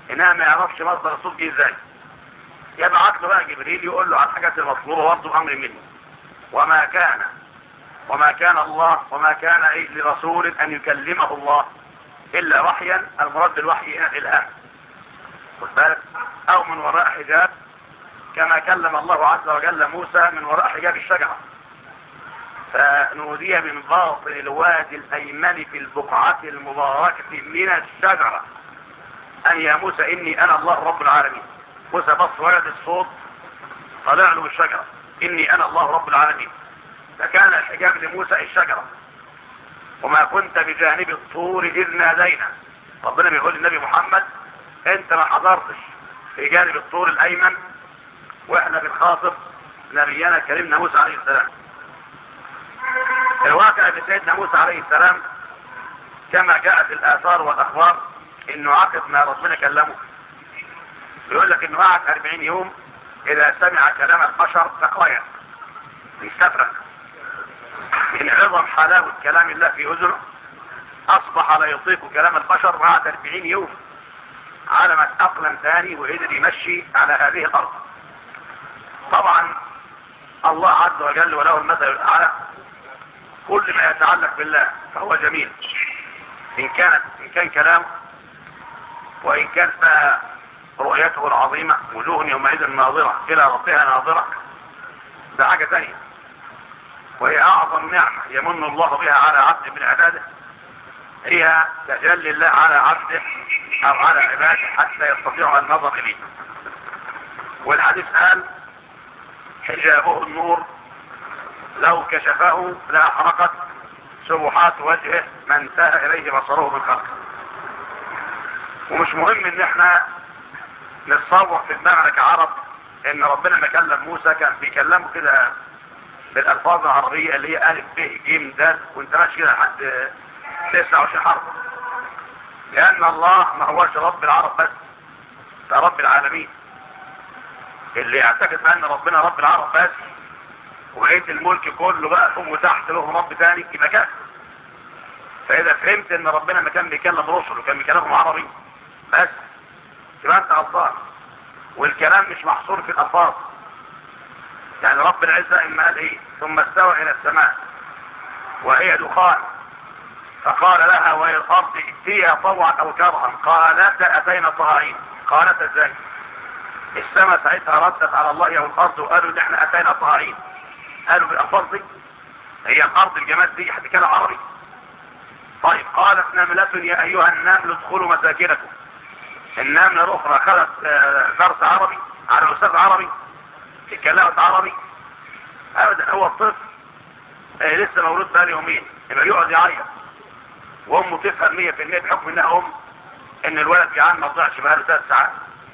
انها ما يعرفش مصدر الصوت دي ازاي. يبعت له بقى جبريل يقول له على الحاجات المطلوبه برضه امر منه. وما كان الله وما كان لرسول ان يكلمه الله الا وحيا. المراد بالوحي هنا الالهام، خد بالك، او من وراء حجاب، كما كلم الله عز وجل موسى من وراء حجاب الشجره. فنودي من باطن الوادي الايمن في البقعه المباركه من الشجره ان يا موسى اني انا الله رب العالمين. موسى بص وجد الصوت طلع له الشجره، اني انا الله رب العالمين. فكان الحجاب لموسى الشجره. وما كنت بجانب الطور اذ نادينا. ربنا بيقول للنبي محمد انت ما حضرتش في جانب الطور الايمن، واحنا بنخاطب نبينا كريمنا موسى عليه السلام. الواقع بسيدنا موسى عليه السلام كما جاءت الاثار والاخبار انه عقد ما ربنا كلمه. يقول لك انه قعد 40 يوم اذا سمع كلام البشر تقويا يستفرق من عظم حلاوة كلام الله في اذنه. اصبح لا يطيق كلام البشر بعد 40 يوم على ما تأقلم ثاني وقدر يمشي على هذه الارض. طبعا الله عز وجل وله المثل الاعلى. كل ما يتعلق بالله فهو جميل، إن كان كلامه، وإن كانت بقى رؤيته العظيمة وجوه يومئذ ناظرة إلى ربها ناظرة، ده حاجة ثانية. وهي أعظم نعمة يمن الله بها على عبد من عباده، هي تجلي الله على عبده أو على عباده حتى يستطيعوا النظر إليه. والحديث قال حجابه النور لو كشفه لأحرقت سبحات وجهه ما انتهى إليه بصره من خلقه. ومش مهم ان احنا نتصور في دماغنا كعرب ان ربنا ما كلم موسى كان بيكلمه كده بالالفاظ العربية اللي هي الف ب ج د وانت ماشي كده لحد 29 حرف. لان الله ما هوش رب العرب بس، ده رب العالمين. اللي يعتقد بان ربنا رب العرب بس وبقية الملك كله بقى فوق وتحت له رب تاني يبقى كافر. فاذا فهمت ان ربنا ما كان بيكلم رسله كان بيكلمهم عربي بس يبقى انت غلطان. والكلام مش محصور في الالفاظ. يعني رب العزة اما قال ايه ثم استوى الى السماء وهي دخان فقال لها وهي الارض ائتيها طوعا او كرها قالتا اتينا طائعين. قالت ازاي؟ السماء ساعتها ردت على الله والارض وقالوا ان احنا اتينا طائعين. قالوا بالالفاظ دي هي الارض الجماد دي حد كان عربي؟ طيب قالت نملة يا ايها النمل ادخلوا مساكنكم. النملة الاخرى خلت درس عربي على استاذ عربي اتكلمت عربي ابدا. هو الطفل لسه مولود بقى يومين يبقى يقعد يعيط وامه تفهم 100% بحكم انها ان الولد جعان ما طلعش بقى له 3 ساعات.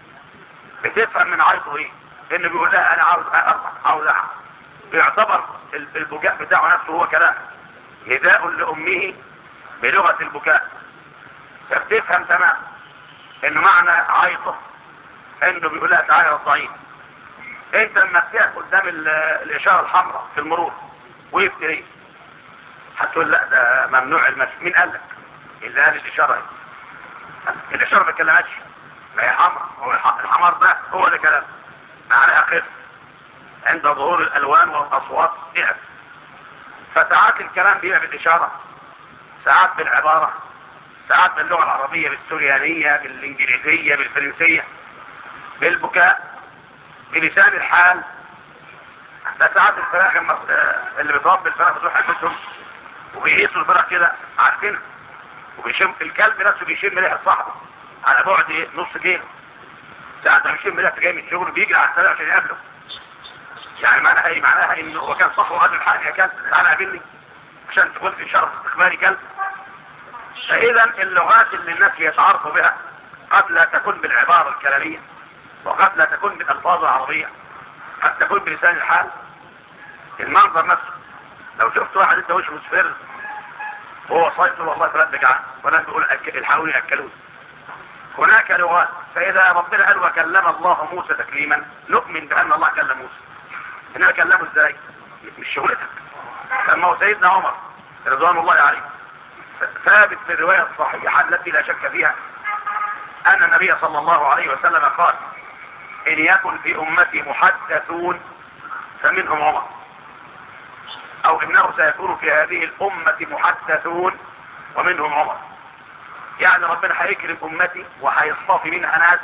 بتفهم من عيطه ايه؟ انه بيقول لها انا عاوز ارضع عاوز احد. بيعتبر البكاء بتاعه نفسه هو كلام نداء لامه بلغة البكاء. فبتفهم تمام انه معنى عيطه انه بيقول لها تعالى رضعين. انت لما بتقف قدام الاشارة الحمراء في المرور وقفت ليه؟ هتقول لا ده ممنوع المشي. مين قال لك؟ اللي قال الاشارة دي. الاشارة ما اتكلمتش، ما هي حمراء. هو الحمار ده هو ده كلام معناها خف عند ظهور الالوان والاصوات اقف. فساعات الكلام بيبقى بالاشارة، ساعات بالعبارة، ساعات باللغة العربية بالسوريانية بالانجليزية بالفرنسية بالبكاء بلسان الحال. حتى ساعات الفراخ اللي بيتربي الفراخ بتروح حبتهم وبيقيسوا الفراخ كده عارفين، وبيشم الكلب نفسه بيشم ريحة صاحبه على بعد نص كيلو. ساعة ما بيشم ريحة جاي من الشغل بيجري على السريع عشان يقابله. يعني معناها ايه؟ معناها انه هو كان صاحبه قال له الحق يا كلب تعالى قابلني عشان تكون في شرف استقبالي كلب. فاذا اللغات اللي الناس يتعارفوا بها قد لا تكون بالعبارة الكلامية وقد لا تكون بالالفاظ العربية، قد تكون بلسان الحال. المنظر نفسه لو شفت واحد انت وشه مصفر وهو صايم والله فلان جعان ولا بيقول الحقوني اكلوني. هناك لغات. فاذا ربنا قال وكلم الله موسى تكليما نؤمن بان الله كلم موسى. انما كلمه ازاي؟ مش شغلتك. لما هو سيدنا عمر رضوان الله عليه ثابت في الرواية الصحيحة التي لا شك فيها أن النبي صلى الله عليه وسلم قال: إن يكن في أمتي محدثون فمنهم عمر، أو إنه سيكون في هذه الأمة محدثون ومنهم عمر. يعني ربنا هيكرم أمتي وهيصطفي منها ناس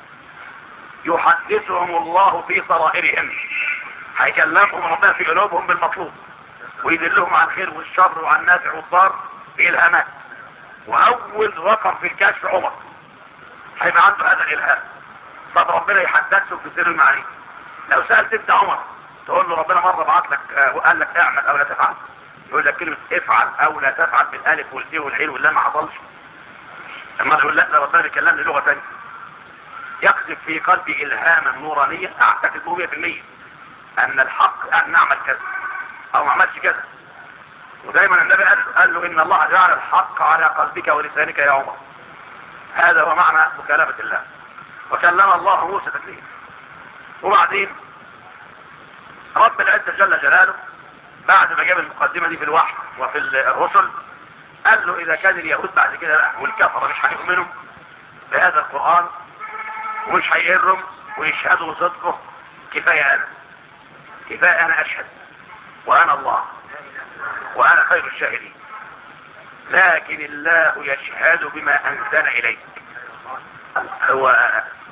يحدثهم الله في سرائرهم، هيكلمهم ربنا في قلوبهم بالمطلوب ويدلهم عن الخير والشر وعن النافع والضار بإلهامات. وأول رقم في الكشف عمر، هيبقى عنده هذا الإلهام. طب ربنا يحدثه في سر المعاني. لو سألت انت عمر تقول له ربنا مرة بعت لك وقال لك اعمل او لا تفعل، يقول لك كلمة افعل او لا تفعل بالالف والتي والعين واللام ما حصلش. اما يقول لا ده ربنا بيكلمني لغة ثانية، يقذف في قلبي الهاما نورانيا اعتقد 100% ان الحق ان نعمل كذا او ما عملش كذا. ودايما النبي قال له ان الله جعل الحق على قلبك ولسانك يا عمر. هذا هو معنى مكالمة الله. وكلم الله موسى تكليما. وبعدين رب العزة جل جلاله بعد ما جاب المقدمة دي في الوحي وفي الرسل قال له اذا كان اليهود بعد كده بقى والكفرة مش هيؤمنوا بهذا القرآن ومش هيقرهم ويشهدوا بصدقه، كفاية انا اشهد وانا الله وانا خير الشاهدين، لكن الله يشهد بما انزل اليك. هو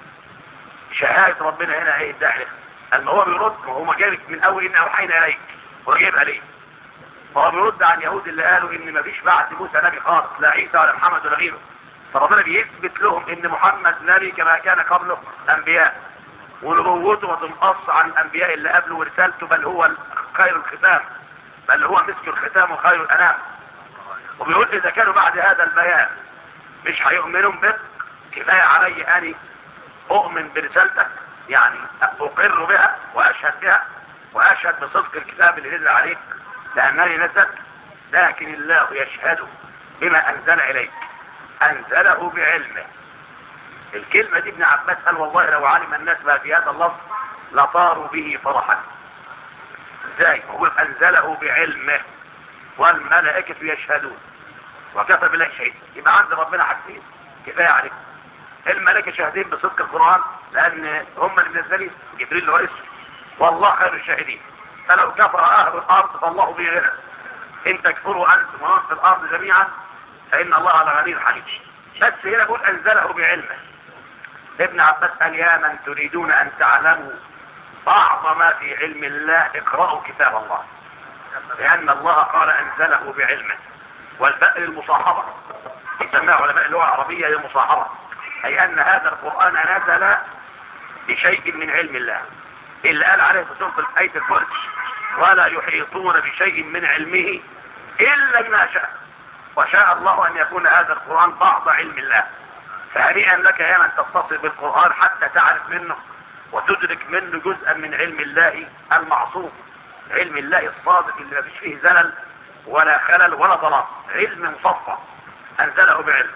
شهادة ربنا هنا ايه الداعي؟ اما هو بيرد وهو جايب من اول ان اوحينا اليك وجايبها ليه؟ فهو بيرد عن اليهود اللي قالوا ان مفيش بعد موسى نبي خالص، لا عيسى ولا محمد ولا غيره. فربنا بيثبت لهم ان محمد نبي كما كان قبله انبياء، ونبوته ما تنقص عن الانبياء اللي قبله، ورسالته بل هو خير الختام، بل هو مسك الختام وخير الانام. وبيقول اذا كانوا بعد هذا البيان مش هيؤمنوا بك، كفايه علي اني اؤمن برسالتك، يعني اقر بها واشهد بها واشهد بصدق الكتاب اللي نزل عليك لانني نزلت، لكن الله يشهد بما انزل اليك، انزله بعلمه. الكلمة دي ابن عباس قال والله لو علم الناس ما في هذا اللفظ لطاروا به فرحا. ازاي؟ هو انزله بعلمه والملائكة يشهدون وكفى بالله شهيد. يبقى عند ربنا حاجتين كفاية عليك، الملائكة شاهدين بصدق القرآن لان هم اللي منزلين، جبريل رئيس، والله خير الشاهدين. فلو كفر اهل الارض فالله به غنى، ان تكفروا انتم ومن في الارض جميعا فان الله لغني حميد. بس هنا يقول انزله بعلمه. ابن عباس قال يا من تريدون ان تعلموا بعض ما في علم الله اقرأوا كتاب الله، لان الله قال انزله بعلمه. والباء المصاحبة يسميها علماء اللغة العربية المصاحبة، اي ان هذا القرآن نزل بشيء من علم الله، اللي قال عليه في سورة آية الكرسي ولا يحيطون بشيء من علمه الا بما شاء، وشاء الله ان يكون هذا القرآن بعض علم الله. فهنيئا لك يا من تتصل بالقرآن حتى تعرف منه وتدرك منه جزءا من علم الله المعصوم، علم الله الصادق اللي ما فيش فيه زلل ولا خلل ولا ضلال، علم مصفى انزله بعلم.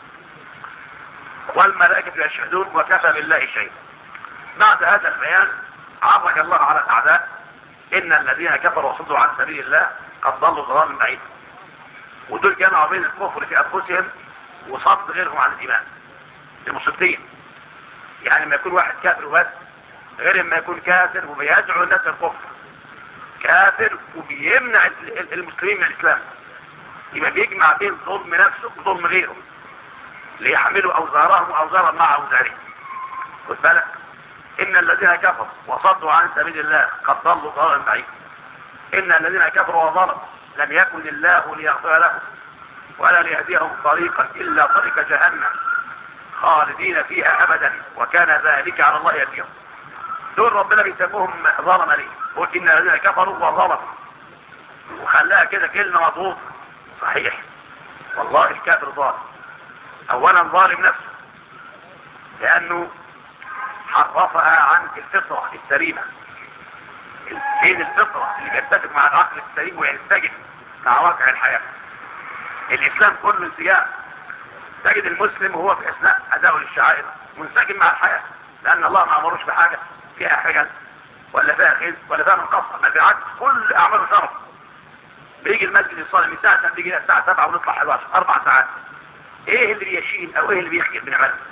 والملائكة يشهدون وكفى بالله شيئا. بعد هذا البيان عرج الله على الاعداء ان الذين كفروا وصدوا عن سبيل الله قد ضلوا ضلالا بعيدا، ودول جمعوا بين الكفر في انفسهم وصد غيرهم عن الايمان. المصدين يعني ما يكون واحد كافر وبس غير ما يكون كافر وبيدعو الناس الكفر، كافر وبيمنع المسلمين من الاسلام، يبقى بيجمع بين ظلم نفسه وظلم غيره ليحملوا اوزارهم واوزارا مع اوزارهم. خد بالك ان الذين كفروا وصدوا عن سبيل الله قد ضلوا ضلالا بعيدا. ان الذين كفروا وظلموا لم يكن الله ليغفر لهم ولا ليهديهم طريقا الا طريق جهنم خالدين فيها ابدا وكان ذلك على الله يسيرا. دول ربنا بيسموهم ظلم ليه؟ قل ان الذين كفروا وظلموا، وخلاها كده كلمه مضبوطه صحيح. والله الكافر ظالم، اولا ظالم نفسه لانه حرفها عن الفطره السليمه. فين الفطره اللي بيتفق مع العقل السليم وينسجم مع واقع الحياه؟ الاسلام كله انسجام. تجد المسلم وهو في اثناء اداء للشعائر منسجم مع الحياه، لان الله ما امروش بحاجه فيها حجل ولا فيها خز ولا فيها منقصه، بل بالعكس كل اعماله شرف. بيجي المسجد يصلي من الساعه 7 بيجي الساعه 7 ونطلع 11 4 ساعات. ايه اللي بيشيل او ايه اللي بيخير بنعمله؟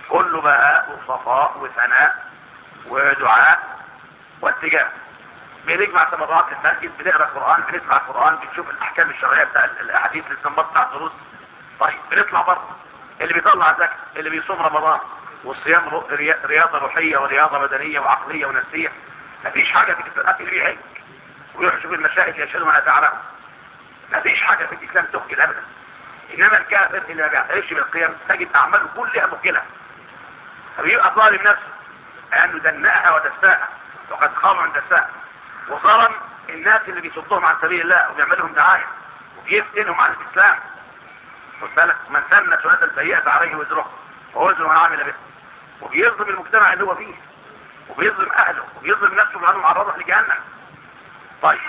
كله بهاء وصفاء وثناء ودعاء واتجاه. بنجمع تبرعات المسجد، بنقرا قران، بنسمع القران، بنشوف الاحكام الشرعيه بتاع الاحاديث اللي استنبطت بتاع الدروس. طيب بنطلع بره، اللي بيطلع زكاه، اللي بيصوم رمضان، والصيام رياضه روحيه ورياضه بدنيه وعقليه ونفسيه. مفيش حاجه في الاسلام اللي بيحج ويروح يشوف المشايخ يشهدوا ما تعلموا. مفيش حاجه في الاسلام تخجل ابدا. انما الكافر اللي ما بيعترفش بالقيم تجد اعماله كلها مخجله، فبيبقى ظالم نفسه لانه دناها ودساها، وقد خاب عن دساها، وظلم الناس اللي بيصدهم عن سبيل الله وبيعملهم دعايه وبيفتنهم عن الاسلام. خد بالك، من سن سنه سيئه عليه وزرها ووزر من عمل به، وبيظلم المجتمع اللي هو فيه، وبيظلم اهله، وبيظلم نفسه لانه معرضه لجهنم. طيب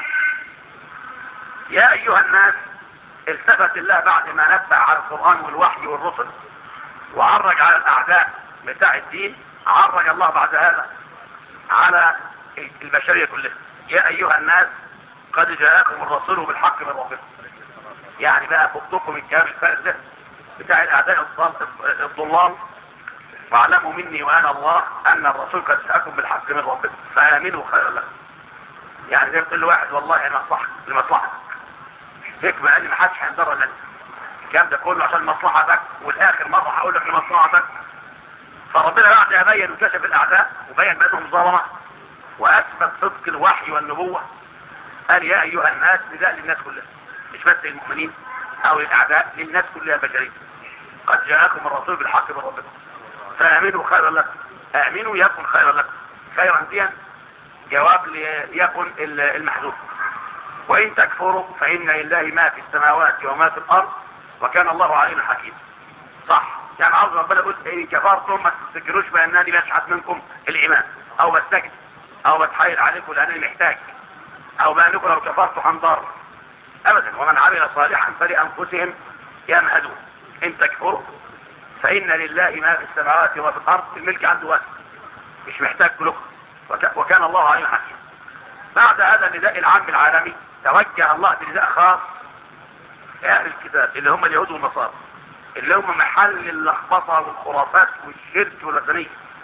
يا ايها الناس، التفت الله بعد ما نبه على القران والوحي والرسل وعرج على الاعداء بتاع الدين، عرج الله بعد هذا على البشريه كلها. يا ايها الناس قد جاءكم الرسول بالحق من ربكم. يعني بقى فضكم الكلام الفارغ ده بتاع الاعداء الضلال، واعلموا مني وانا الله ان الرسول قد جاءكم بالحق من ربكم فامنوا خيرا لكم. يعني زي ما تقول لواحد والله انا لمصلحتك، هيك بقى ما حدش هينضر لك، الكلام ده كله عشان مصلحتك، والاخر مره هقول لك لمصلحتك. فربنا بعد ما بين وكشف الاعداء وبين بانهم ظلمه واثبت صدق الوحي والنبوه، قال يا ايها الناس، نداء للناس كلها مش بس المؤمنين او الاعداء، للناس كلها بشريه. قد جاءكم الرسول بالحق من ربكم فامنوا خيرا لكم. امنوا يكن خيرا لكم. خيرا دي جواب ليكن المحذوف. وان تكفروا فان لله ما في السماوات وما في الارض وكان الله علينا حكيما. صح، يعني عاوز ربنا يقول ان كفرتم ما تفتكروش بانني بشحت منكم الايمان او بستجد او بتحايل عليكم لانني محتاج او بانكم لو كفرتوا هنضر ابدا. ومن عمل صالحا فلانفسهم يمهدون. ان تكفروا فان لله ما في السماوات وما في الارض، الملك عنده واسع مش محتاج لكم وكان الله علينا حكيما. بعد هذا النداء العام العالمي توجه الله بنداء خاص اهل الكتاب اللي هم اليهود والنصارى، اللي هم محل اللخبطه والخرافات والشرك والوثنيه.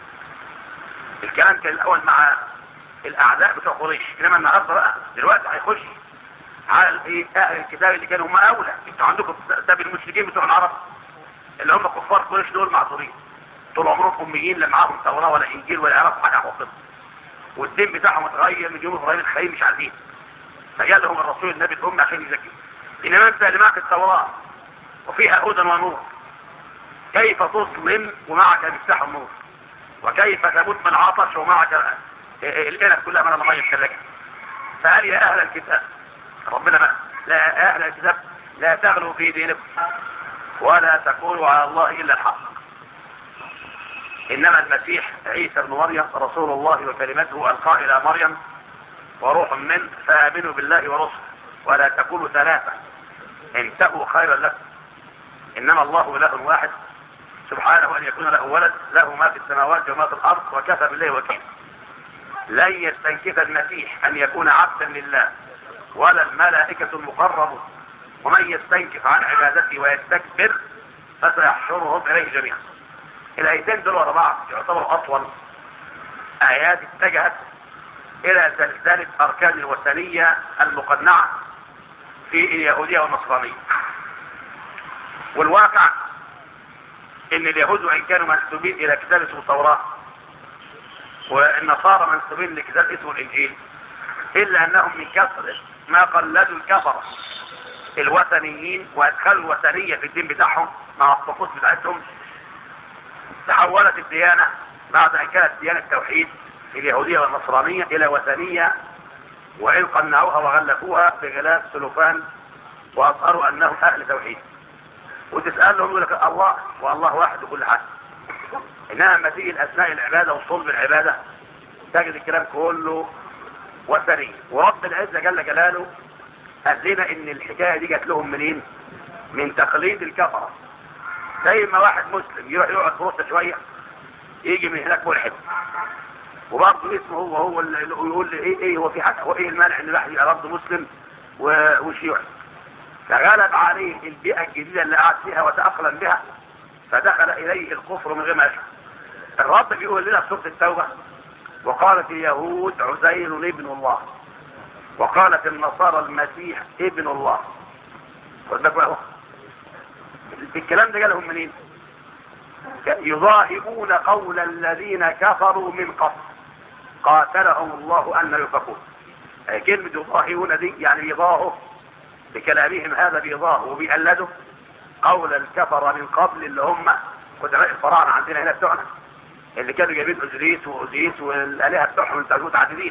الكلام كان الاول مع الاعداء بتوع قريش، انما النهارده بقى دلوقتي هيخش على اهل الكتاب اللي كانوا هم اولى. انتوا عندكم كتاب المشركين بتوع العرب اللي هم كفار قريش، دول معذورين طول عمرهم اميين، لا معاهم توراة ولا انجيل ولا يعرفوا حاجه عن ربنا، والدين بتاعهم اتغير من يوم ابراهيم الخليل مش عارفين، فجاء لهم الرسول النبي الامي عشان يزكي. انما انت اللي معك التوراه وفيها هدى ونور، كيف تظلم ومعك مفتاح النور؟ وكيف تموت من عطش ومعك الانف كلها من الميه الثلاجه؟ فقال يا اهل الكتاب، ربنا ما لا يا اهل الكتاب لا تغلوا في دينكم ولا تقولوا على الله الا الحق، انما المسيح عيسى ابن مريم رسول الله وكلمته القاه الى مريم وروح منه، فامنوا بالله ورسله ولا تقولوا ثلاثه انتهوا خيرا لكم، انما الله اله واحد سبحانه ان يكون له ولد، له ما في السماوات وما في الارض وكفى بالله وكيلا. لن يستنكف المسيح ان يكون عبدا لله ولا الملائكه المقربون، ومن يستنكف عن عبادته ويستكبر فسيحشرهم اليه جميعا. الايتين دول ورا بعض يعتبروا اطول ايات اتجهت الى زلزال اركان الوثنيه المقنعه في اليهوديه والنصرانيه. والواقع ان اليهود وان كانوا منسوبين الى كتاب اسمه التوراه والنصارى منسوبين لكتاب اسمه الانجيل، الا انهم من كثره ما قلدوا الكفره الوثنيين وادخلوا الوثنيه في الدين بتاعهم مع الطقوس بتاعتهم، تحولت الديانه بعد ان كانت ديانه توحيد اليهوديه والنصرانيه الى وثنيه، وان قنعوها وغلفوها بغلاف سلوفان واظهروا انهم اهل توحيد. وتسالهم يقول لك الله والله واحد وكل حاجه، انما لما تيجي الاسماء العباده وصلب العباده تجد الكلام كله وثني. ورب العزه جل جلاله قال لنا ان الحكايه دي جات لهم منين؟ من تقليد الكفره. زي ما واحد مسلم يروح يقعد في روسيا شويه يجي من هناك ملحد، وبرضه اسمه هو اللي يقول لي ايه هو في حاجه، هو ايه المانع ان الواحد يبقى برضه مسلم وشيوعي؟ فغلب عليه البيئه الجديده اللي قعد فيها وتاقلم بها، فدخل اليه الكفر من غير ما يشعر. الرب بيقول لنا في سورة التوبة: وقالت اليهود عزير ابن الله، وقالت النصارى المسيح ابن الله. خد بالك بقى، الكلام ده جالهم منين؟ يضاهئون قول الذين كفروا من قبل قاتلهم الله أن يؤفكون. كلمة يضاهئون دي يعني بيضاهوا بكلامهم، هذا بيضاهوا وبيقلدوا قول الكفر من قبل اللي هم قدماء الفراعنة عندنا هنا بتوعنا، اللي كانوا جايبين أوزيريس وأوزيس والآلهة بتوعهم المتعددين،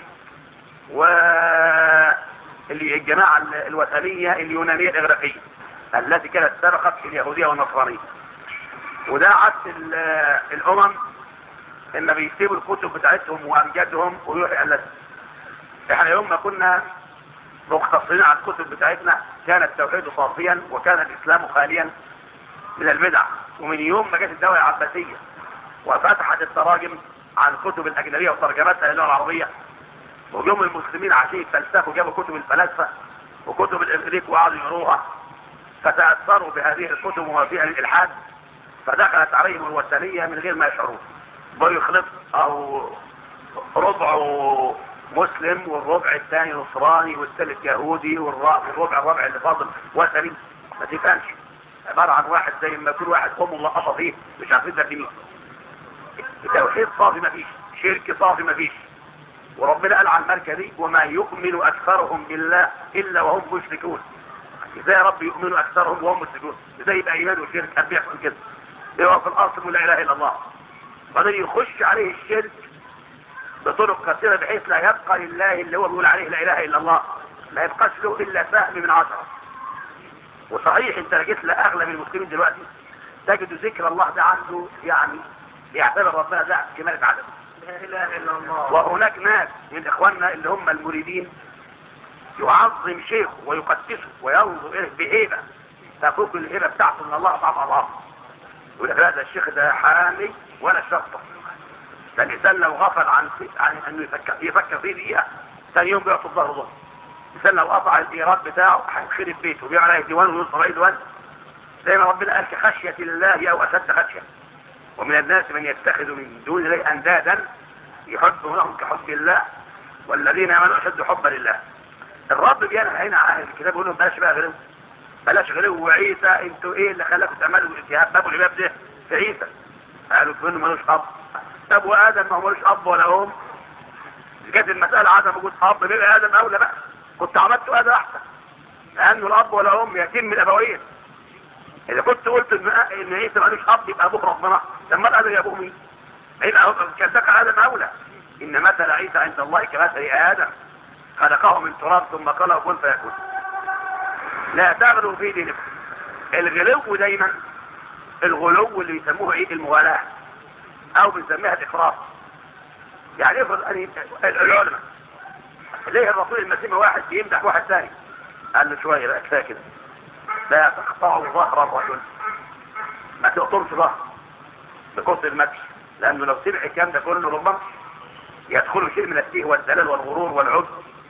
واللي الجماعة الوثنية اليونانية الإغريقية التي كانت سبقت في اليهودية والنصرانية. وده عكس الأمم إن بيسيبوا الكتب بتاعتهم وأمجادهم ويروحوا يقلدوا. إحنا يوم ما كنا مقتصرين على الكتب بتاعتنا كان التوحيد صافيا وكان الإسلام خاليا من البدع. ومن يوم ما جت الدولة العباسية وفتحت التراجم عن الكتب الأجنبية وترجمتها للغة العربية، ويوم المسلمين عشان يتفلسفوا جابوا كتب الفلاسفة وكتب الإغريق وقعدوا يقروها، فتأثروا بهذه الكتب وفيها الإلحاد، فدخلت عليهم الوثنية من غير ما يشعرون. بقوا يخلط أو ربع مسلم والربع الثاني نصراني والثالث يهودي والربع اللي فاضل وثني. ما تفهمش، عبارة عن واحد زي ما يكون واحد أمه ملقطة فيه مش عارفين ده مين. التوحيد صافي ما فيش، شرك صافي ما فيش. وربنا قال عن الماركة دي: وما يؤمن أكثرهم بالله إلا وهم مشركون. ازاي يا رب يؤمنوا أكثرهم وهم مشركون؟ ازاي يبقى إيمان وشرك؟ كان بيحصل كده. يبقى في الأصل لا إله إلا الله، بعدين يخش عليه الشرك بطرق كثيرة بحيث لا يبقى لله اللي هو بيقول عليه لا إله إلا الله، لا يبقاش له إلا سهم من 10. وصحيح انت لقيت لأغلب المسلمين دلوقتي تجد ذكر الله ده عنده يعني يعتبر ربنا ده كمالة عدد. لا إله إلا الله. وهناك ناس من إخواننا اللي هم المريدين يعظم شيخه ويقدسه وينظر إليه بهيبة تفوق الهيبة بتاعته من الله طبعا الله. يقول لك هذا الشيخ ده حامي ولا شرطه. ده الإنسان لو غفل عن أنه يفكر فيه دقيقة ثاني يوم بيعطي الظهر ظهر. الإنسان لو قطع الإيراد بتاعه هيخرب بيته وبيعمل عليه ديوان ويوصل عليه ديوان. زي ما ربنا قال: كخشية الله أو أشد خشية. ومن الناس من يتخذ من دون الله أندادا يحبونهم كحب الله والذين آمنوا أشد حبا لله. الرب بينهى هنا عن الكتاب يقول لهم: بلاش بقى غلو، بلاش غلو. وعيسى انتوا ايه اللي خلاكم تعملوا بابوا الباب ده في عيسى؟ قالوا كانه ملوش اب. طب وادم ما هو ملوش اب ولا ام؟ كانت المساله عدم وجود اب، بيبقى ادم اولى بقى، كنت عملتوا ادم احسن لانه الاب ولا ام يتم الابوين. اذا كنت قلت ان عيسى ملوش اب يبقى ابوه ربنا، لما ادم يا ابوه مين؟ يبقى كان ذكر ادم اولى. ان مثل عيسى عند الله كمثل ادم خلقه من تراب ثم قال له كن فيكون. لا تغلوا في دينكم. الغلو دايما الغلو اللي بيسموه ايه؟ المغالاة او بنسميها الافراط. يعني افرض ان العلماء ليه الرسول المسيح واحد يمدح واحد ثاني قال له شويه بقى كفايه كده، لا تقطعوا ظهر الرجل، ما تقطمش ظهر بكثر المدح، لانه لو سمع الكلام ده كله ربما يدخل شيء من التيه والدلال والغرور والعجب.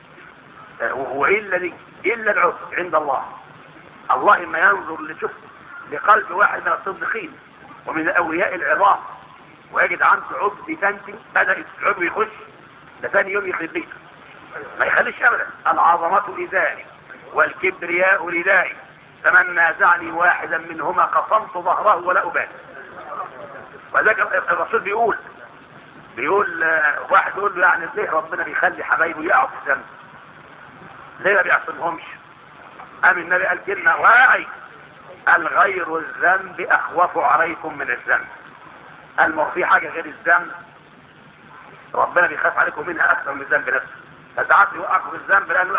وإلا إلا العجب عند الله. الله ما ينظر لشوف لقلب واحد من الصديقين ومن الأولياء العظام ويجد عنده عجب تنتي، بدأ العجب يخش ده ثاني يوم يخرب بيته، ما يخليش أبدا. العظمة إزاري والكبرياء ردائي، فمن نازعني واحدا منهما قصمت ظهره ولا أبالي. وذلك الرسول بيقول واحد يقول له يعني ليه ربنا بيخلي حبايبه يقعوا في الذنب؟ ليه ما بيعصمهمش؟ قام النبي قال كلمة واعي: الغير الذنب أخوف عليكم من الذنب. قال ما في حاجة غير الذنب ربنا بيخاف عليكم منها أكثر من الذنب نفسه. فساعات يوقعكم في الذنب لأنه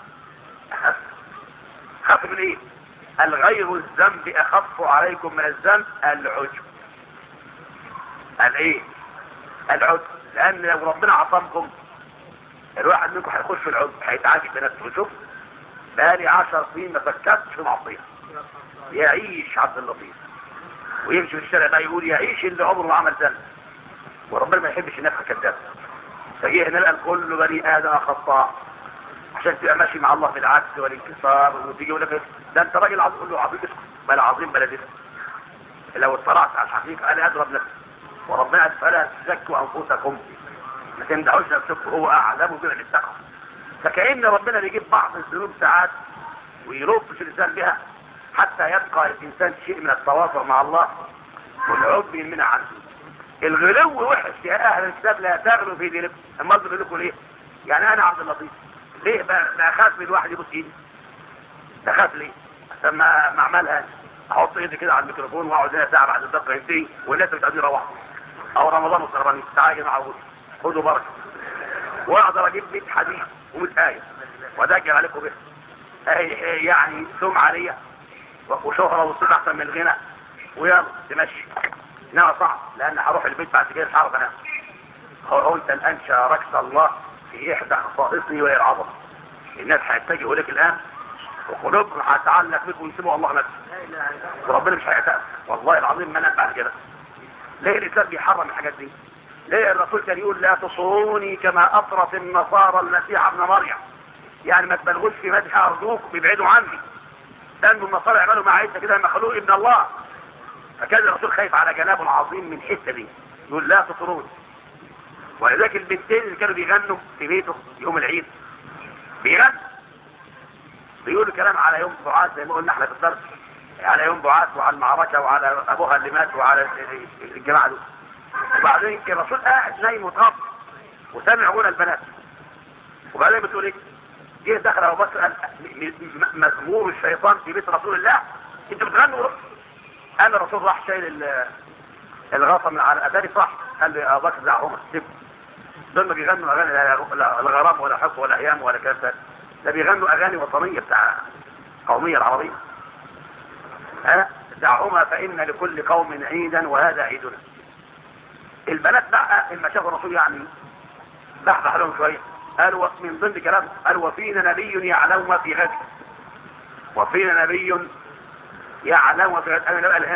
أخف من إيه؟ الغير الذنب أخف عليكم من الذنب العجب. قال إيه؟ العجب. لأن لو ربنا عصمكم الواحد منكم هيخش في العجب، هيتعاجب بنفسه. شوف بقالي 10 سنين ما فكرتش في معصيه، يعيش عبد اللطيف ويمشي في الشارع بقى يقول يعيش اللي عمره ما عمل ذنب، وربنا ما يحبش النفخه كذاب. فجيه هنا قال كل بني ادم خطاء، عشان تبقى ماشي مع الله بالعكس والانكسار. وتيجي يقول لك ده انت راجل عظيم، تقول له عظيم اسكت، بلا عظيم بلا دفء. لو اطلعت على الحقيقه انا اضرب نفسي. وربنا قال فلا تزكوا انفسكم، ما تمدحوش نفسكم، هو اعلم بما اتقوا. فكأن ربنا بيجيب بعض الذنوب ساعات ويربش الانسان بها حتى يبقى الانسان شيء من التواصل مع الله والعب من عنه. الغلو وحش يا اهل الكتاب، لا تغلوا في دينكم. اما اضرب لكم ليه؟ يعني انا عبد اللطيف ليه بخاف من واحد يبص ايدي؟ بخاف ليه؟ عشان ما اعملها احط ايدي كده على الميكروفون واقعد هنا ساعه بعد الدقه ينتهي والناس بتقعد يروحوا، او رمضان وسهرانين تعالوا معه خدوا بركه، واقدر اجيب 100 حديث و100 ايه وادجل عليكم بها يعني سمعه ليا وشهره وصيت احسن من الغنى ويلا تمشي. انما صعب لان هروح البيت بعد كده مش هعرف انام. هو انت الان شاركت الله في احدى خصائصه وهي العظمه. الناس هيتجهوا لك الان وقلوبهم هتعلق بك ويسيبوا الله نفسه وربنا مش هيعتقد. والله العظيم ما نبع كده. ليه الاسلام بيحرم الحاجات دي؟ ليه الرسول كان يقول لا تصروني كما اطرت النصارى المسيح ابن مريم؟ يعني ما تبالغوش في مدح ارجوك بيبعدوا عني. لانه النصارى يعملوا مع عيسى كده مخلوق ابن الله. فكان الرسول خايف على جنابه العظيم من الحته دي، يقول لا تطروني. ولذلك البنتين اللي كانوا بيغنوا في بيته يوم العيد بيقولوا كلام على يوم بعاث زي ما قلنا احنا في الدرس، على يوم بعاث وعلى المعركه وعلى ابوها اللي مات وعلى الجماعه دول. وبعدين كان الرسول قاعد نايم وتغطى وسامع غنى البنات. وبعدين بتقول ايه؟ جه دخل ابو بكر قال مزمور الشيطان في بيت رسول الله، انتوا بتغنوا؟ قال الرسول راح شايل الغطا من على الاذان صح، قال لي ابو بكر دعهم سيبوا دول ما بيغنوا اغاني لا الغرام ولا حب ولا ايام ولا كلام ثاني، ده بيغنوا اغاني وطنيه بتاع قوميه العربيه. دعهما فان لكل قوم عيدا وهذا عيدنا. البنات بقى لما شافوا الرسول يعني بحبح لهم شويه، قالوا من ضمن كلامه قالوا وفينا نبي يعلم ما في غد، وفينا نبي يعلم ما في غد. انا قال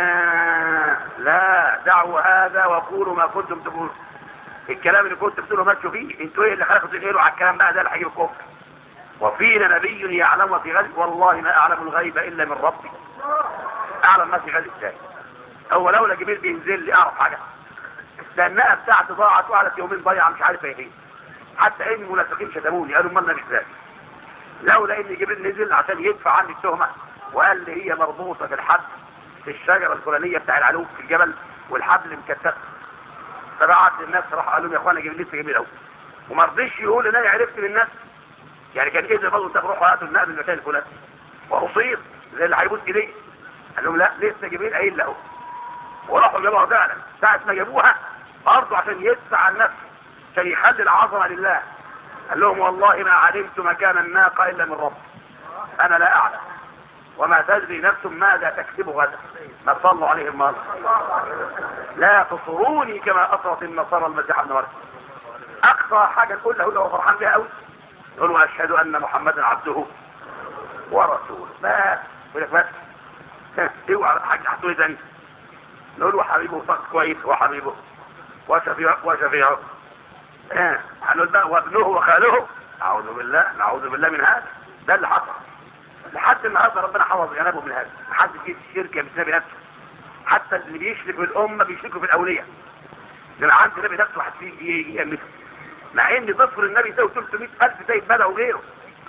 لا دعوا هذا وقولوا ما كنتم تقولون. الكلام اللي كنتم بتقولوا ماشوا فيه انتوا ايه اللي خلقوا تغيروا على الكلام بقى ده اللي هيجيب الكفر. وفينا نبي يعلم ما في غد والله ما اعلم الغيب الا من ربي. اعلم ما في غد ازاي؟ هو لولا جبريل بينزل لي اعرف حاجه؟ لانها بتاعتي ضاعت وقعدت يومين ضيعه مش عارف ايه. حتى ان المنافقين شتموني قالوا امال النبي ازاي؟ لولا ان جبريل نزل عشان يدفع عني التهمه وقال لي هي مربوطه بالحبل في الشجره الفلانيه بتاع العلوم في الجبل والحبل مكتف. فبعت للناس راح قال لهم يا اخوانا جبريل لسه جميل قوي وما رضيش يقول ان انا عرفت من الناس. يعني كان ايه برضه تروحوا هاتوا النقل من المكان الفلاني واصيب زي اللي هيبوس ايديه. قال لهم لا لسه جبريل قايل له. وراحوا جابوها فعلا ساعه ما جابوها برضه عشان يدفع عن نفسه عشان يخلي العظمه لله. قال لهم والله ما علمت مكان الناقه الا من رب، انا لا اعلم وما تدري نفس ماذا تكسب غدا. ما صلوا عليه المال. لا تصروني كما اطرت النصارى المسيح ابن مريم. اقصى حاجه نقول له هو فرحان بها قوي يقول واشهد ان محمدا عبده ورسوله. بس يقول لك بس اوعى حاجه هتقول ثاني. نقول له حبيبه صوت كويس وحبيبه وشفيعه. هنقول بقى وابنه وخاله. نعوذ بالله من هذا. ده اللي حصل لحد النهارده. ربنا حفظ جنابه من هذا. محدش فيه الشركه بسبب نفسه. حتى اللي بيشرك بالامه بيشركوا في الاولياء. لما عند النبي نفسه واحد فيه يأمسه مع ان ظفر النبي يساوي 300,000 زي بدأ وغيره.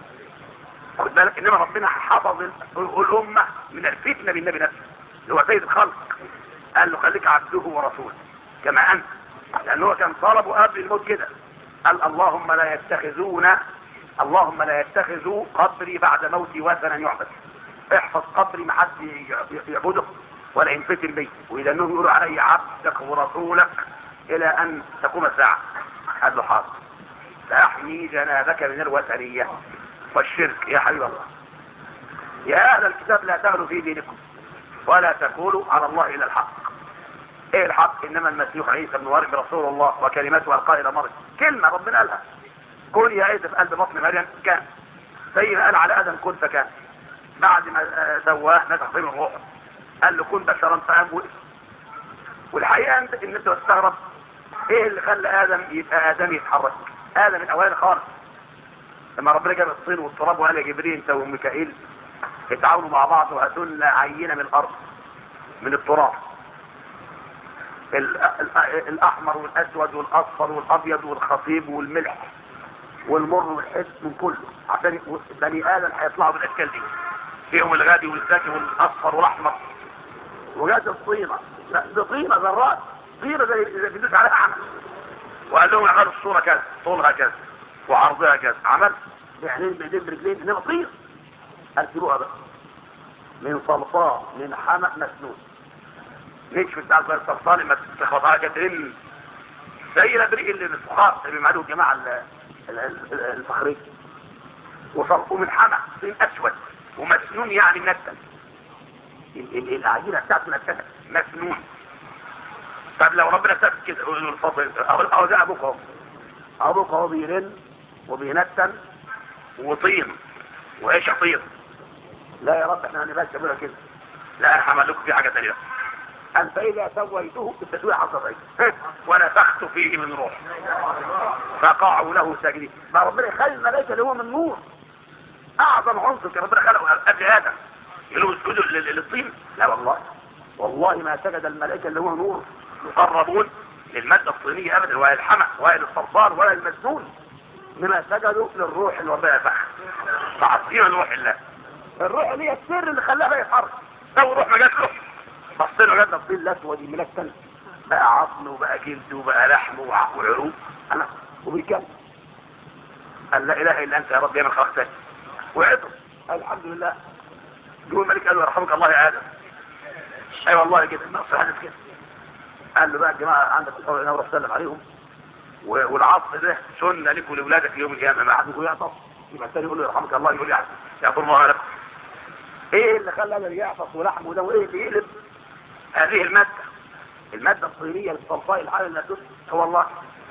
خد بالك انما ربنا حفظ الامه من الفتنه بالنبي نفسه اللي هو سيد الخلق. قال له خليك عبده ورسوله كما انت، لانه هو كان طلبه قبل الموت كده. قال اللهم لا يتخذوا قبري بعد موتي وثنا يعبد. احفظ قبري ما حد يعبده ولا ينفتن بي، واذا انهم يقولوا علي عبدك ورسولك الى ان تقوم الساعه. قال له حاضر ساحمي جنابك من الوثنيه والشرك يا حبيب الله. يا اهل الكتاب لا تغلوا في دينكم ولا تقولوا على الله الا الحق. ايه الحق؟ انما المسيح عيسى ابن مريم رسول الله وكلمته القاء الى مريم. كلمه ربنا قالها كن يا عيسى في قلب بطن مريم كان. زي ما قال على ادم كن فكان. بعد ما سواه نزع فيه من روحه قال له كن بشرا فقام وقف. والحقيقه ان انت تستغرب ايه اللي خلى ادم يبقى ادم يتحرك. ادم الاولاني خالص لما ربنا جاب الطين والتراب وقال يا جبريل انت وميكائيل اتعاونوا مع بعض وهاتوا لنا عينه من الارض من التراب. الاحمر والاسود والاصفر والابيض والخطيب والملح والمر والحس من كله، عشان بني ادم هيطلعوا بالاشكال دي، فيهم الغادي والزكي والاصفر والاحمر. وجات الطينه، دي طينه ذرات، طينه زي اللي بيدوس عليها اعمى. وقال لهم اعملوا الصوره كذا، طولها كذا وعرضها كذا. عمل بعينين بايدين برجلين، انما طين. ارسلوها بقى من صلصال من حمأ مسنون. نشف بتاع الصلصال ما تخبطها كترين زي الابريق اللي الفخار اللي بيعملوه الجماعه الفخريه. ومن حمأ طين اسود ومسنون يعني منتن. العجينه بتاعته منتنه مسنون. طب لو ربنا ساب كده يقولوا الفضل او ده ابوك اهو، ابوك اهو بيرن وبينتن وطين وايش طين. لا يا رب احنا هنبقى كده كده. لا انا هعمل لكم في حاجه ثانيه. ان فاذا سويته التسويه حصل ونفخت فيه من روح فقعوا له ساجدين. ما ربنا يخلي الملائكه اللي هو من نور، اعظم عنصر كان ربنا خلقه قبل ادم يقولوا اسجدوا للطين. لا والله ما سجد الملائكه اللي هو نور مقربون للماده الطينيه ابدا، ولا الحمأ ولا الصرصار ولا المسنون، انما سجدوا للروح اللي ربنا يفخ. تعظيما لروح الله. الروح اللي هي السر اللي خلاها يتحرك. لو الروح ما جات له بص له جد الطين الاسود الملتن بقى عظم وبقى جلد وبقى لحم وعروق انا وبيكمل. قال لا اله الا انت يا رب يا من خلقتني. وعطر الحمد لله. يقول الملك قال له يرحمك الله يا ادم. اي والله كده نص حدث كده. قال له بقى الجماعه عندك الصور هنا وروح سلم عليهم، والعطف ده سنه لك ولاولادك يوم القيامه. ما حد يقول يعطف يبقى الثاني يقول له يرحمك الله، يقول يعطف الله لكم. ايه اللي خلى هذا يعطف ولحم وده وايه اللي يقلب هذه الماده الطينيه للصلصال الحال اللي هو الله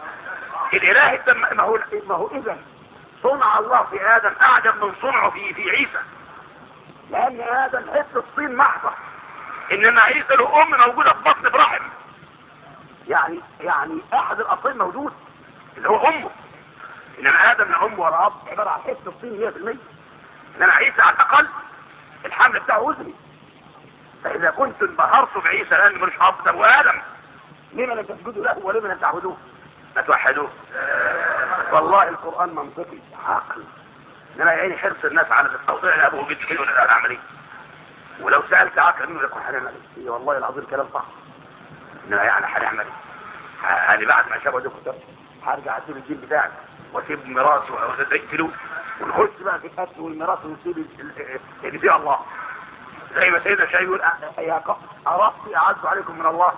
الاله. ما هو اذا صنع الله في ادم اعجب من صنعه في عيسى، لان ادم حته الطين محضه، انما عيسى له ام موجوده في بطن برحم. يعني احد الاصلين موجود اللي هو امه، انما ادم لا ام ولا اب، عباره عن حته الطين 100%. انما عيسى على الاقل الحمل بتاعه وزني. فاذا كنت انبهرت بعيسى لان مش اب، طب وادم لما لم تسجدوا له ولما لم تعبدوه ما توحدوه؟ والله القران منطقي عاقل. انما يعني حرص الناس على التوضيع لابوه وجد حلو العمليه. ولو سالت عاقل منه يقول هنعمل ايه؟ والله العظيم كلام صح. انما يعني هنعمل ايه؟ هذه بعد ما شافوا دكتور هرجع اسيب الجيل بتاعي واسيب ميراث وفلوس ونخش بقى في القتل والميراث ونسيب اللي فيه الله. زي ما سيدنا الشيخ يقول يا أرقتي أعز عليكم من الله.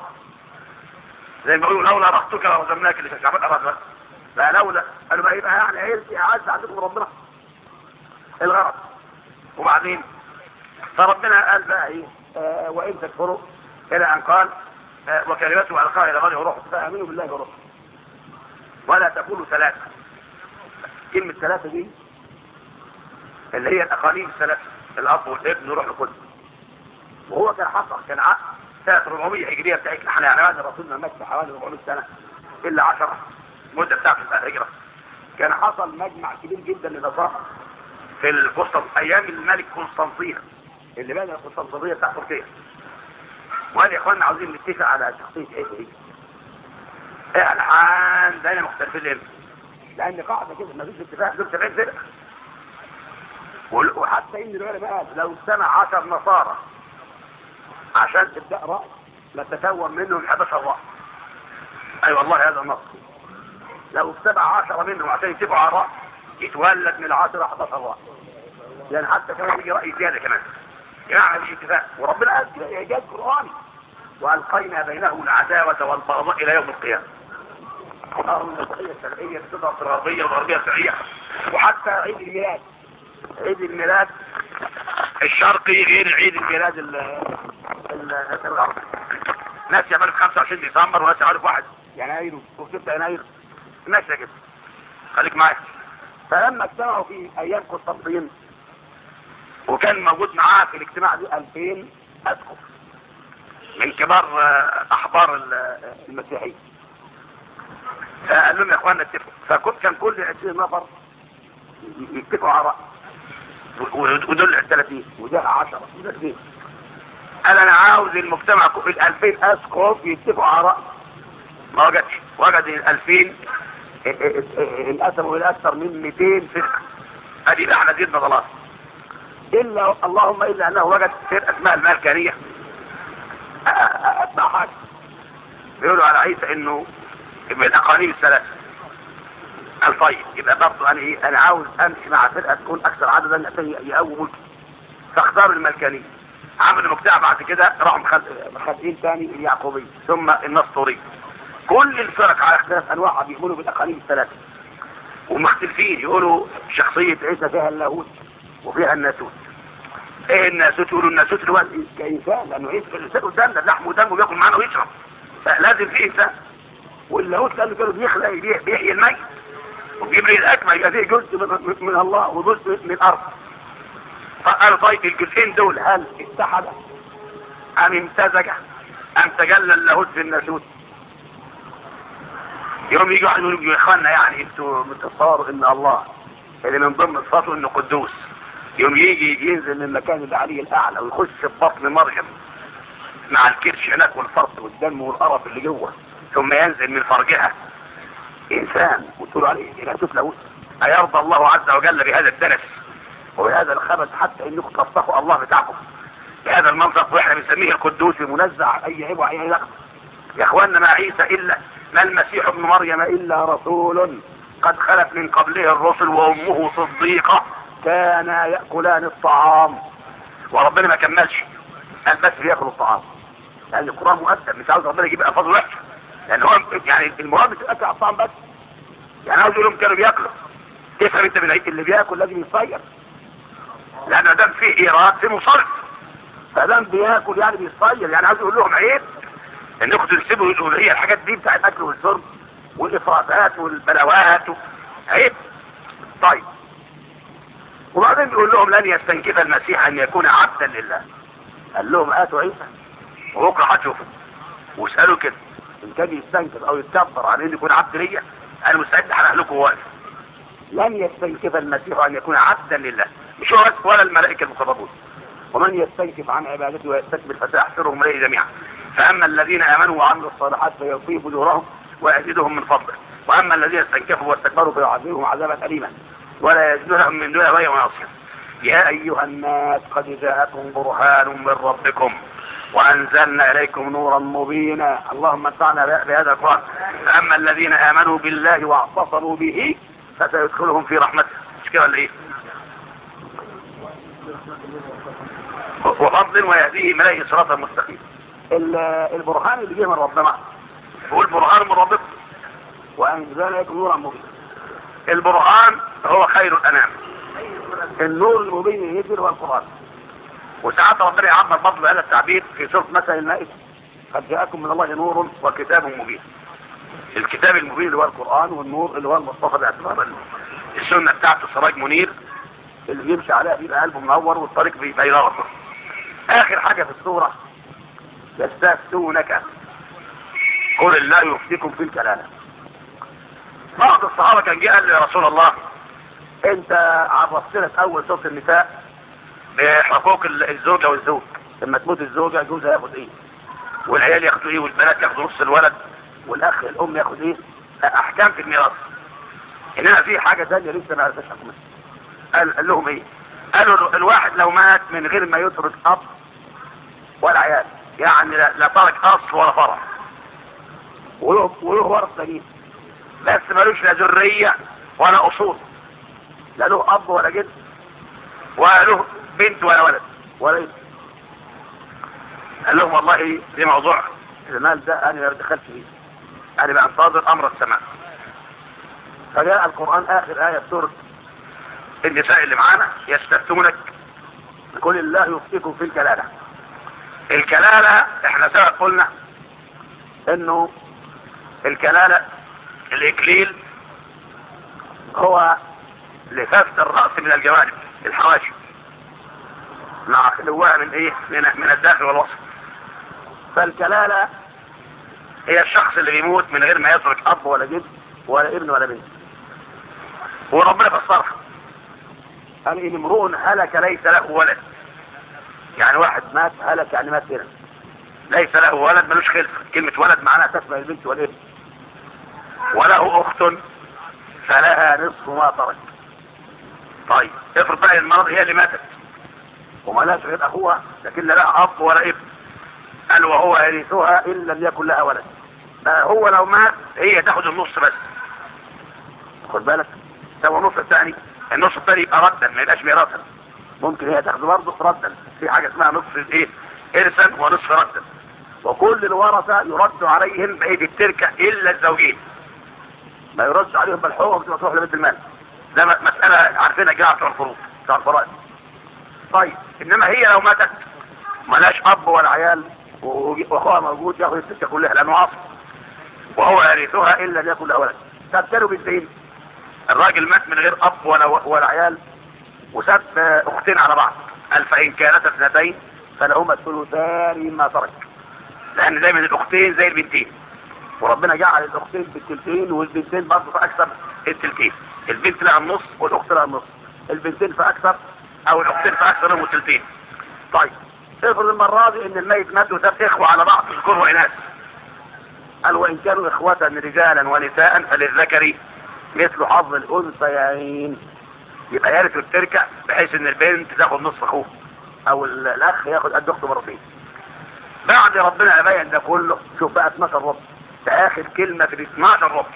زي ما يقولوا لولا رحتك لرزمناك اللي في شعبان أرزمك. لا لولا قالوا بقى يبقى يعني عيلتي أعز عليكم من ربنا الغرض. وبعدين فربنا قال بقى ايه وإن تكفروا إلى أن قال وكلمته ألقاها إلى غير روح فآمنوا بالله ورسوله ولا تقولوا ثلاثة. كلمة ثلاثة دي اللي هي الأقاليم الثلاثة، الأب والابن وروح القدس. وهو كان حصل كان عقد سنة 400 هجرية بتاعتنا احنا، يعني بعد رسولنا مكة حوالي 400 سنة إلا 10 مدة بتاعت الهجرة. كان حصل مجمع كبير جدا للنصارى في القسطنطينية أيام الملك قسطنطين اللي بدأ القسطنطينية بتاع تركيا. وقال يا اخوانا عاوزين نتفق على شخصية ايه وايه. احنا عندنا مختلفين ليه؟ لأن قاعدة كده ما فيش اتفاق دول 70 فرقة. وحتى ان العلماء قال لو اجتمع 10 نصارى عشان تبدأ رأي لتكون منهم 11 رأي. اي والله هذا النص. لو اجتمع 10 منهم عشان يتفقوا على رأي يتولد من 10 11 رأي. يعني حتى كمان يجي رأي زيادة كمان. يعني مفيش اتفاق. وربنا قال كده إعجاز قرآني وألقينا بينهم العداوة والبغضاء إلى يوم القيامة. النصرية الشرعية بتضع الغربية والغربية الشرعية. وحتى عيد الميلاد الشرقي غير عيد الميلاد الغربي. ناس يعملوا في 25 ديسمبر وناس يعملوا في 1 يناير و6 يناير ماشي كده. خليك معايا. فلما اجتمعوا في ايام قسطنطين وكان موجود معاه في الاجتماع دي 2000 اسقف من كبار احبار المسيحيين. فقال لهم يا اخوانا اتفقوا. فكان كل 20 نفر يتفقوا على رأي ودول 30 وده 10 وده 2. قال انا عاوز المجتمع ال 2000 اسقف يتفقوا على رأي. ما وجدش، وجد ال 2000 انقسموا الى اكثر من 200 فرقه. ادي بقى احنا زدنا ضلال. الا اللهم الا انه وجد فرقه اسمها المالكانيه. اتبع حاجه بيقولوا على عيسى انه من الاقانيم الثلاثه. قال طيب يبقى برضه انا ايه، انا عاوز امشي مع فرقه تكون اكثر عددا عشان يقوي ملكي. فاختار المالكانيه. عملوا مجتمع بعد كده راحوا مخلقين ثاني اليعقوبيه ثم النسطوريه. كل الفرق على اختلاف انواعها بيقولوا بالاقانيم الثلاثه. ومختلفين يقولوا شخصيه عيسى فيها اللاهوت وفيها الناسوت. ايه الناسوت؟ يقولوا الناسوت اللي هو كانسان، لانه عيسى الانسان قدامنا لحم ودم وبياكل معانا ويشرب، فلازم فيه انسان. واللاهوت كانوا بيخلق بيحيي الميت وبيبرئ الاكمه، يبقى فيه جزء من الله وجزء من الارض. فقالوا طيب الجزئين دول هل اتحد ام امتزج ام تجلى اللاهوت في الناسوت؟ يوم يجوا يقولوا يا اخوانا يعني انتوا بتتصوروا ان الله اللي من ضمن صفاته انه قدوس يوم يجي ينزل من المكان العلي الاعلى ويخش في بطن مريم مع الكرش هناك والفرط والدم والقرف اللي جوه ثم ينزل من فرجها انسان وتقول عليه الى شوف لاهوت؟ ايرضى الله عز وجل بهذا الدنس وبهذا الخبث حتى انكم تصدقوا الله بتاعكم بهذا المنطق واحنا بنسميه القدوس المنزع عن اي عيب وعن اي نقص؟ يا اخوانا ما عيسى الا ما المسيح ابن مريم الا رسول قد خلت من قبله الرسل وامه صديقه كانا ياكلان الطعام. وربنا ما كملش قال بس بياكلوا الطعام، لان القران مؤدب مش عاوز ربنا يجيب الفاظ وحشه، لان هو يعني المراد مش الاكل على الطعام بس، يعني عاوز يقول لهم كانوا بياكلوا. تفهم انت من اللي بياكل لازم يصير، لان دام فيه ايراد في مصرف، فدام بياكل يعني بيصير، يعني عاوز يقول لهم عيب انكم تنسبوا الالوهيه الحاجات دي بتاع الاكل والشرب والافرازات والبلاوات عيب. طيب وبعدين بيقول لهم لن يستنكف المسيح ان يكون عبدا لله. قال لهم اتوا عيسى وبكره هتشوفوا واسالوا كده ان كان يستنكف او يتكبر عن ان يكون عبد ليا انا مستعد احرق لكم واقف. لن يستنكف المسيح ان يكون عبدا لله، مش هو ولا الملائكه المقربون. ومن يستنكف عن عبادته ويستكبر فسيحشرهم اليه جميعا. فاما الذين امنوا وعملوا الصالحات فيطيب اجورهم ويزيدهم من فضله، واما الذين استنكفوا واستكبروا فيعذبهم عذابا اليما ولا يجد لهم من دون ولي ونصير. يا ايها الناس قد جاءكم برهان من ربكم وانزلنا اليكم نورا مبينا. اللهم انفعنا بهذا القران. فاما الذين امنوا بالله واعتصموا به فسيدخلهم في رحمته. مش كده ولا ايه؟ وفضل ويهديه اليه صراطا مستقيما. البرهان اللي جه من ربنا هو البرهان من ربكم وانزلنا اليكم نورا مبينا. البرهان هو خير الانام، النور المبين الهجر هو القران. وساعات ربنا يعبر برضه بهذا التعبير في سوره مثل المائده قد جاءكم من الله نور وكتاب مبين. الكتاب المبين اللي هو القران، والنور اللي هو المصطفى باعتبار السنه بتاعته سراج منير اللي بيمشي عليها بيبقى قلبه منور والطريق بيبقى ينور. اخر حاجه في السوره يستفتونك قل الله يفتيكم في الكلاله. بعض الصحابه كان جه قال لي يا رسول الله انت عرفتنا في اول سوره النساء بحقوق الزوجه والزوج، لما تموت الزوجه جوزها ياخد ايه والعيال ياخدوا ايه والبنات ياخدوا نص الولد والاخ الام ياخد ايه، احكام في الميراث. انما في حاجه ثانيه لسه ما عرفتش حكمها. قال لهم ايه؟ قالوا الواحد لو مات من غير ما يترك اب ولا عيال، يعني لا ترك اصل ولا فرع وله ورث سليم، بس ملوش لا ذريه ولا اصول، لا له اب ولا جد ولا له بنت ولا ولد ولا ايه. قال لهم والله دي موضوع المال ده انا ما دخلت فيه، انا بنتظر امر السماء. فجاء القران اخر ايه في سوره النساء اللي معانا يستفتونك قل الله يفتيكم في الكلاله. الكلاله احنا سبق قلنا انه الكلاله الاكليل هو لفافة الرأس من الجوانب الحواشي مع خلوها من ايه من الداخل والوسط. فالكلالة هي الشخص اللي بيموت من غير ما يترك اب ولا جد ولا ابن ولا بنت. وربنا فسرها قال ان امرؤ هلك ليس له ولد يعني واحد مات هلك يعني مات هنا، ليس له ولد ملوش خلف، كلمة ولد معناها تسمى البنت والابن، وله اخت فلها نصف ما ترك. طيب افرض بقى المرض هي اللي ماتت وما لهاش غير اخوها لكن لا لها اب ولا ابن، قال وهو يرثها ان لم يكن لها ولد. هو لو مات هي تاخد النص بس، خد بالك، سوى النص الثاني، النص الثاني يبقى ردا ما يبقاش ميراثا، ممكن هي تاخده برضه ردا، في حاجه اسمها نصف الايه ارثا ونصف ردا. وكل الورثه يرد عليهم بقيه التركه الا الزوجين، ما يردش عليهم بالحقوق بتبقى تروح لبيت المال. ده مساله عارفينها جماعه بتوع الفروض بتوع الفرائض. طيب انما هي لو ماتت ملاش اب ولا عيال واخوها موجود ياخد التركه كلها لانه عصر، وهو يرثها الا ان يكن له ولد. تبتلوا بالدين، الراجل مات من غير اب ولا عيال وساب اختين على بعض، قال فان كانت اثنتين فلهما الثلثان مما ترك، لان دايما الاختين زي البنتين، وربنا جعل الاختين بالتلتين والبنتين برضه فاكثر التلتين، البنت لها النص والاخت لها النص، البنتين فاكثر او الاختين فاكثر من التلتين. طيب افرض المره دي ان الميت مات وساب اخوه على بعض ذكور واناث، قال وان كانوا اخوة رجالا ونساء فللذكر مثل حظ الانثيين، يبقى يرث التركه بحيث ان البنت تاخد نصف اخوه او الاخ ياخد قد اخته مرتين. بعد ربنا يبين ده كله، شوف بقى 12 ربع، ده اخر كلمه في 12 ربع،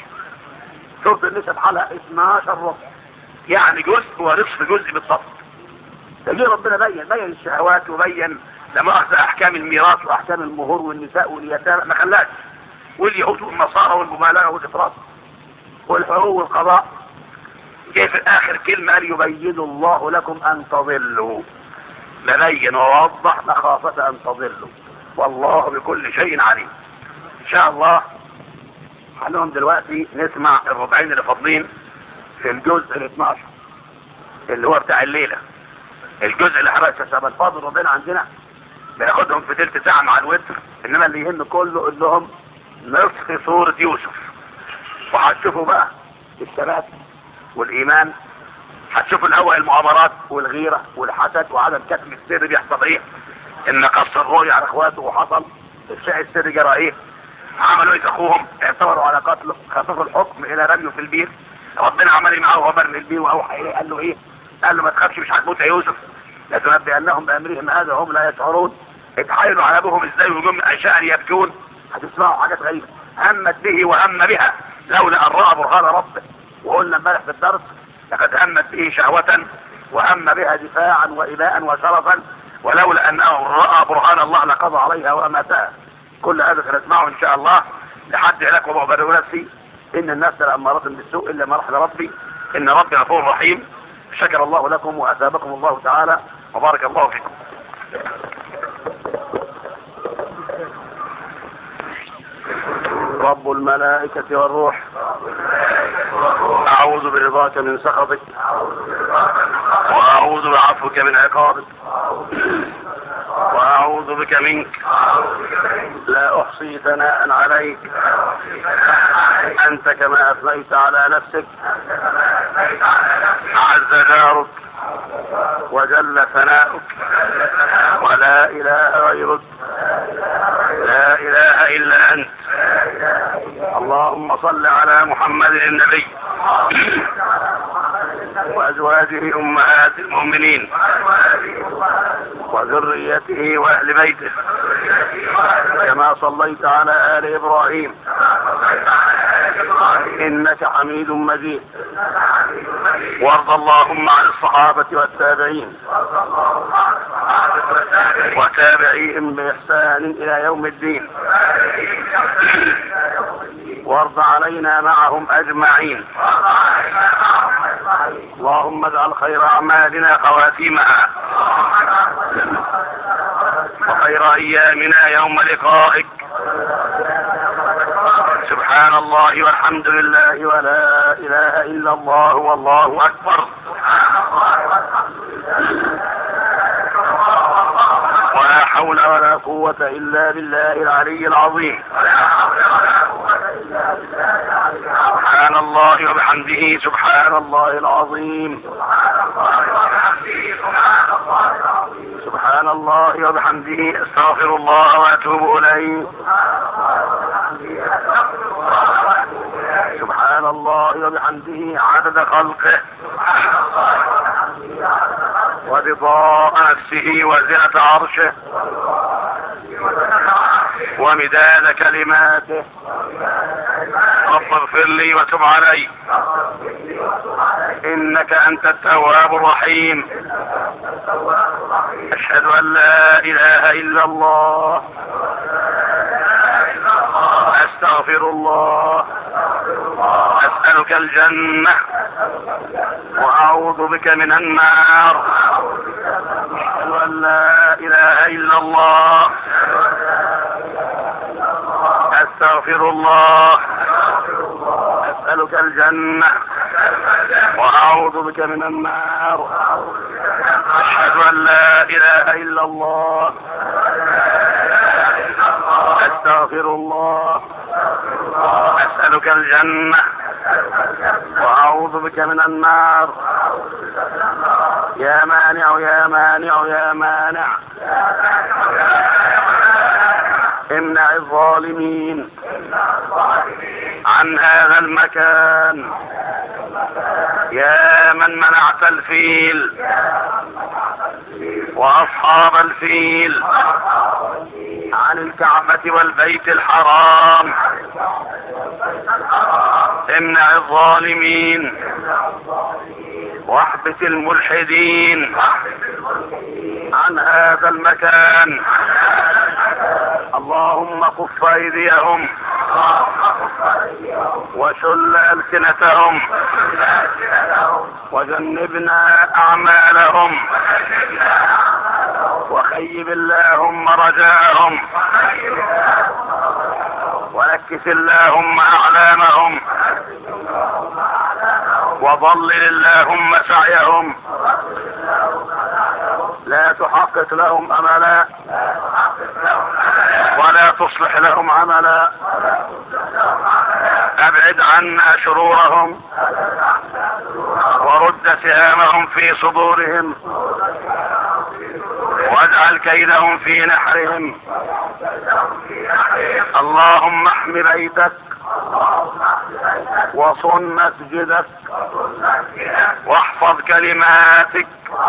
شوف النسب حالها 12 ربع، يعني جزء ونصف جزء بالضبط. ده جه ربنا بين الشهوات وبين لما اخذ احكام الميراث واحكام المهور والنساء واليتامى ما خلاش، واليهود والنصارى والمبالغه والافراط والحقوق والقضاء. جه في اخر كلمه قال يبين الله لكم ان تضلوا، لبين ووضح مخافه ان تضلوا والله بكل شيء عليم. ان شاء الله هنقوم دلوقتي نسمع الربعين اللي فاضلين في الجزء ال 12 اللي هو بتاع الليله، الجزء اللي حرق الشباب الفاضل ربنا عندنا بناخدهم في تلت ساعه مع الوتر، انما اللي يهم كله انهم نصف سوره يوسف. وهتشوفوا بقى الثبات والايمان، هتشوفوا الاول المؤامرات والغيره والحسد وعدم كتم السر بيحصل ايه، ان قص الرؤيا على اخواته وحصل افشاء السر جرى ايه، عملوا ايه اخوهم، اعتبروا على قتله، خففوا الحكم الى رميه في البير. ربنا عمل معاه وهو برمي البير واوحى اليه قال له ايه، قال له ما تخافش مش هتموت يا يوسف، لتنبئنهم بامرهم هذا هم لا يشعرون. اتحايلوا على ابوهم ازاي وجم عشاء يبكون، هتسمعوا حاجات غريبه. همت به وهم بها لولا ان راى برهان ربه، وقلنا امبارح في الدرس لقد همت به شهوه وهم بها دفاعا واباء وشرفا، ولولا انه راى برهان الله لقضى عليها واماتها. كل هذا سنسمعه ان شاء الله. لحد هناك وبعبر نفسي ان النفس لاماره بالسوء الا ما رحم ربي، ان ربي غفور رحيم. شكر الله لكم واثابكم الله تعالى وبارك الله فيكم. رب الملائكة والروح أعوذ برضاك من سخطك وأعوذ بعفوك من عقابك وأعوذ بك منك لا أحصي ثناء عليك أنت كما أثنيت على نفسك عز جارك وجل ثناؤك ولا إله غيرك لا إله إلا أنت. اللهم صل على محمد النبي وأزواجه أمهات المؤمنين وذريته وأهل بيته كما صليت على آل إبراهيم إنك حميد مجيد. وارض اللهم عن الصحابة والتابعين وتابعيهم بإحسان إلى يوم الدين، وارض علينا معهم أجمعين. اللهم اجعل خير أعمالنا خواتيمها وخير أيامنا يوم لقائك. سبحان الله والحمد لله ولا إله إلا الله والله أكبر. ولا حول ولا قوة إلا بالله العلي العظيم. سبحان الله وبحمده سبحان الله العظيم. سبحان الله وبحمده استغفر الله واتوب اليه. سبحان الله وبحمده عدد خلقه ورضاء نفسه وزنة عرشه ومداد كلماته. رب اغفر لي وتب علي انك انت التواب الرحيم. اشهد ان لا اله الا الله. استغفر الله. اسألك الجنة واعوذ بك من النار. اشهد ان لا اله الا الله. استغفر الله. اسألك الجنة واعوذ بك من النار. اشهد ان لا اله الا الله. استغفر الله. اسألك الجنة واعوذ بك من النار. يا مانع يا مانع يا مانع امنع الظالمين عن هذا المكان. يا من منعت الفيل واصحاب الفيل عن الكعبة والبيت الحرام، امنع الظالمين واحبس الملحدين عن هذا المكان. اللهم كف ايديهم وشل ألسنتهم وجنبنا اعمالهم وخيب اللهم رجاءهم ونكس اللهم اعلامهم وضلل اللهم سعيهم. لا تحقق لهم املا ولا تصلح لهم عملا. ابعد عنا شرورهم ورد سهامهم في صدورهم واجعل كيدهم في نحرهم. اللهم احم بيتك وصن مسجدك واحفظ كلماتك.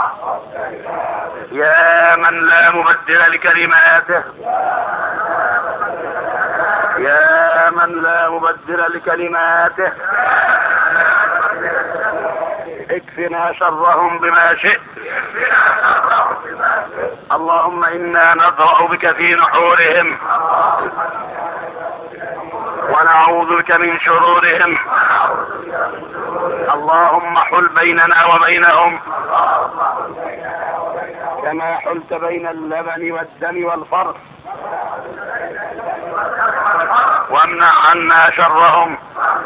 يا من لا مبدل لكلماته. يا من لا مبدل لكلماته. اكفنا شرهم بما شئت. اللهم انا نضرأ بك في نحورهم ونعوذ بك من شرورهم. اللهم حل بيننا وبينهم كما حلت بين اللبن والدم والفرث، وامنع عنا شرهم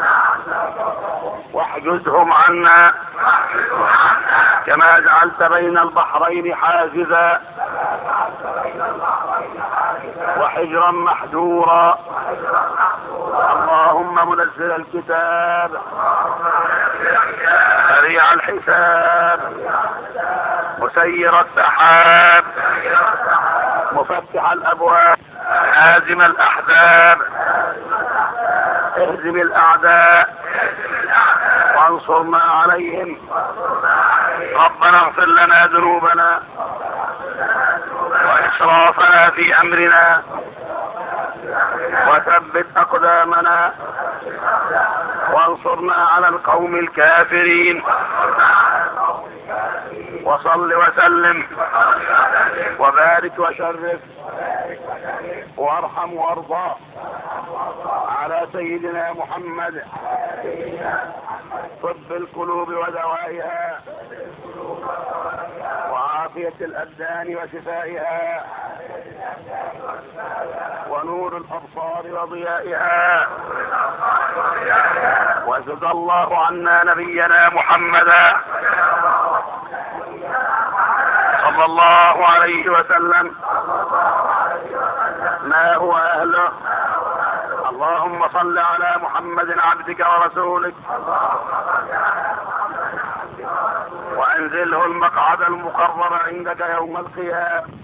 واحجزهم عنا كما جعلت بين البحرين حاجزا وحجرا محجورا. اللهم منزل الكتاب سريع الحساب مسير السحاب مفتح الابواب هازم الاحزاب اهزم الاعداء وانصرنا عليهم. ربنا اغفر لنا ذنوبنا واسرافنا في امرنا وثبت اقدامنا وانصرنا على القوم الكافرين. وصل وسلم وبارك وشرف وارحم وارضى على سيدنا محمد طب القلوب ودوائها وعافية الأبدان وشفائها ونور الأبصار وضيائها. وجزى الله عنا نبينا محمدا صلى الله عليه وسلم ما هو أهله. اللهم صل على محمد عبدك ورسولك وأنزله المقعد المقرر عندك يوم القيامة.